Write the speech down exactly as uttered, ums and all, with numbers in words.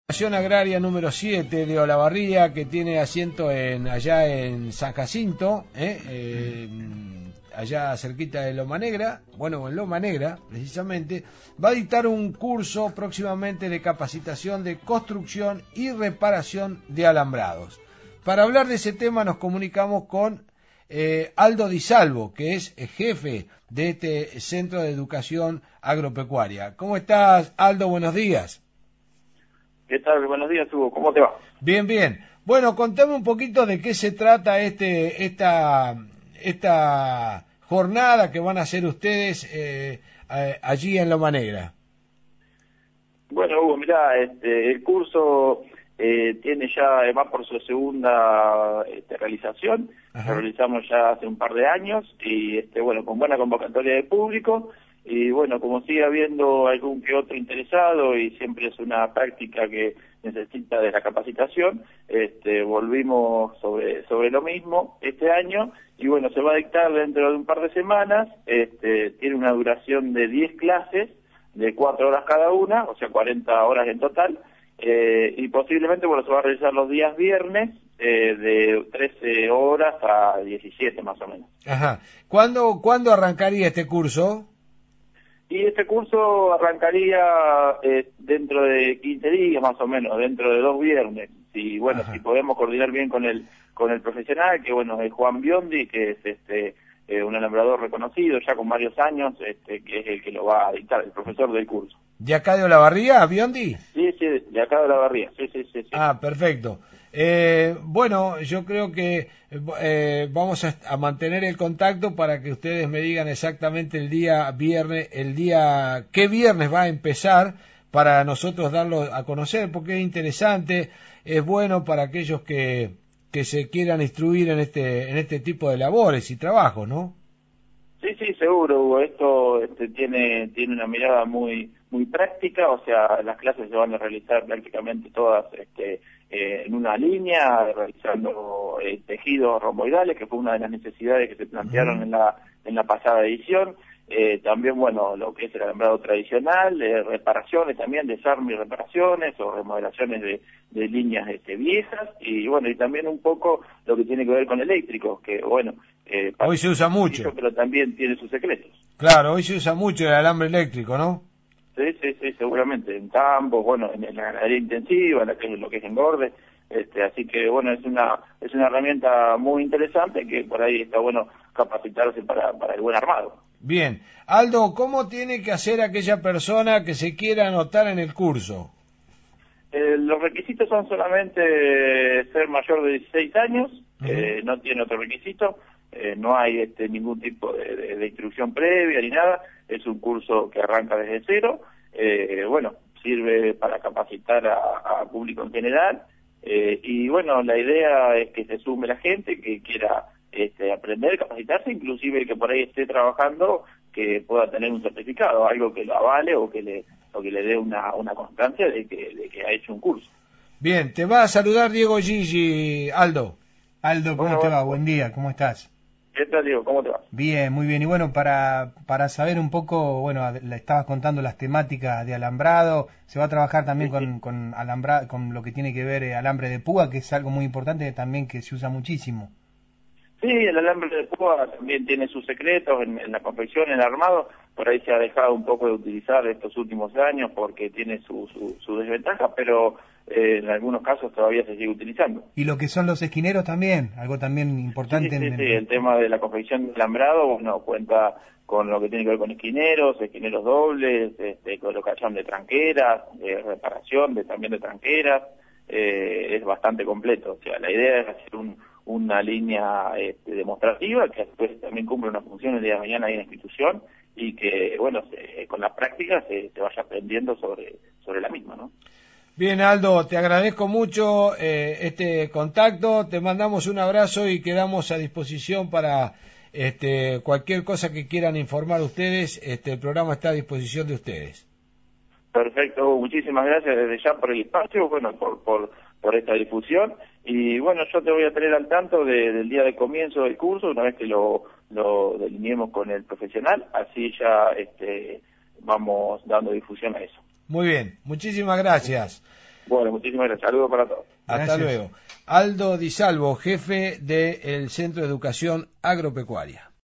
Asociación Agraria número siete de Olavarría, que tiene asiento en allá en San Jacinto, ¿eh? Eh, allá cerquita de Loma Negra, bueno, en Loma Negra, precisamente, va a dictar un curso próximamente de capacitación de construcción y reparación de alambrados. Para hablar de ese tema nos comunicamos con eh, Aldo Di Salvo, que es jefe de este Centro de Educación Agropecuaria. ¿Cómo estás, Aldo? Buenos días. ¿Qué tal? Buenos días, Hugo. ¿Cómo te va? Bien, bien. Bueno, contame un poquito de qué se trata este esta esta jornada que van a hacer ustedes eh, allí en Loma Negra. Bueno, Hugo, mirá, este, el curso eh, tiene ya, va por su segunda este, realización. Ajá. Lo realizamos ya hace un par de años y, este, bueno, con buena convocatoria de público. Y bueno, como sigue habiendo algún que otro interesado y siempre es una práctica que necesita de la capacitación, este, volvimos sobre sobre lo mismo este año y bueno, se va a dictar dentro de un par de semanas, este, tiene una duración de diez clases, de cuatro horas cada una, o sea, cuarenta horas en total, eh, y posiblemente, bueno, se va a realizar los días viernes, eh, de trece horas a diecisiete más o menos. Ajá. ¿Cuándo, ¿cuándo arrancaría este curso? Y este curso arrancaría eh, dentro de quince días más o menos, dentro de dos viernes. Y bueno, Ajá. si podemos coordinar bien con el con el profesional, que bueno, es Juan Biondi, que es este eh, un alambrador reconocido ya con varios años, este que es el que lo va a dictar, el profesor del curso. ¿De acá de Olavarría, Biondi? Sí, sí, de acá de Olavarría, sí, sí, sí. sí. Ah, perfecto. Eh, bueno, yo creo que eh, vamos a, a mantener el contacto para que ustedes me digan exactamente el día viernes, el día, qué viernes va a empezar para nosotros darlo a conocer, porque es interesante, es bueno para aquellos que, que se quieran instruir en este, en este tipo de labores y trabajos, ¿no? Sí, sí, seguro, Hugo. Esto este, tiene tiene una mirada muy muy práctica, o sea, las clases se van a realizar prácticamente todas este, eh, en una línea, realizando eh, tejidos romboidales, que fue una de las necesidades que se plantearon uh-huh. en la en la pasada edición. Eh, también, bueno, lo que es el alambrado tradicional, eh, reparaciones también, desarme y reparaciones o remodelaciones de, de líneas este, viejas, y bueno, y también un poco lo que tiene que ver con eléctricos, que bueno, eh, hoy se usa mucho, pero también tiene sus secretos. Claro, hoy se usa mucho el alambre eléctrico, ¿no? Sí, sí, sí, seguramente, en campos, bueno, en, en la ganadería intensiva, en la que, lo que es engorde, este, así que bueno, es una es una herramienta muy interesante que por ahí está bueno capacitarse para, para el buen armado. Bien. Aldo, ¿cómo tiene que hacer aquella persona que se quiera anotar en el curso? Eh, los requisitos son solamente ser mayor de dieciséis años, uh-huh. eh, no tiene otro requisito, eh, no hay este, ningún tipo de, de, de instrucción previa ni nada, es un curso que arranca desde cero, eh, bueno, sirve para capacitar a, a público en general, eh, y bueno, la idea es que se sume la gente que quiera este, aprender, capacitarse, inclusive que por ahí esté trabajando, que pueda tener un certificado, algo que lo avale o que le o que le dé una, una constancia de que, de que ha hecho un curso. Bien, te va a saludar Diego Gigi, Aldo. Aldo, ¿cómo bueno, te va? Bueno. Buen día, ¿cómo estás? ¿Qué tal, Diego? ¿Cómo te va? Bien, muy bien. Y bueno, para, para saber un poco, bueno, le estabas contando las temáticas de alambrado, se va a trabajar también sí, con, sí. con alambra, con lo que tiene que ver eh, alambre de púa, que es algo muy importante también que se usa muchísimo. Sí, el alambre de púa también tiene sus secretos en, en la confección, en el armado, por ahí se ha dejado un poco de utilizar estos últimos años porque tiene su, su, su desventaja, pero eh, en algunos casos todavía se sigue utilizando. Y lo que son los esquineros también, algo también importante. Sí, sí, en sí, el... el tema de la confección de alambrado, bueno, cuenta con lo que tiene que ver con esquineros, esquineros dobles, este, colocación de tranqueras, de reparación de también de tranqueras, eh, es bastante completo, o sea, la idea es hacer un una línea este, demostrativa que después también cumple una función el día de mañana ahí en la institución y que, bueno, se, con la práctica se, se vaya aprendiendo sobre, sobre la misma, ¿no? Bien, Aldo, te agradezco mucho eh, este contacto, te mandamos un abrazo y quedamos a disposición para este, cualquier cosa que quieran informar ustedes, este, el programa está a disposición de ustedes. Perfecto, muchísimas gracias desde ya por el espacio, bueno, por, por, por esta difusión. Y bueno, yo te voy a tener al tanto de, del día de comienzo del curso, una vez que lo, lo delineemos con el profesional, así ya este, vamos dando difusión a eso. Muy bien, muchísimas gracias. Bueno, muchísimas gracias. Saludos para todos. Hasta Gracias. luego. Aldo Di Salvo, jefe del Centro de Educación Agropecuaria.